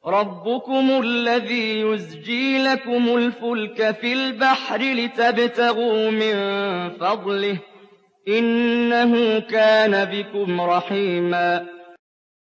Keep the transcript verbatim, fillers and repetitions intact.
رَبُّكُمُ الَّذِي يُزْجِي لَكُمُ الْفُلْكَ فِي الْبَحْرِ لِتَبْتَغُوا مِن فَضْلِهِ ۚ إِنَّهُ كَانَ بِكُمْ رَحِيمًا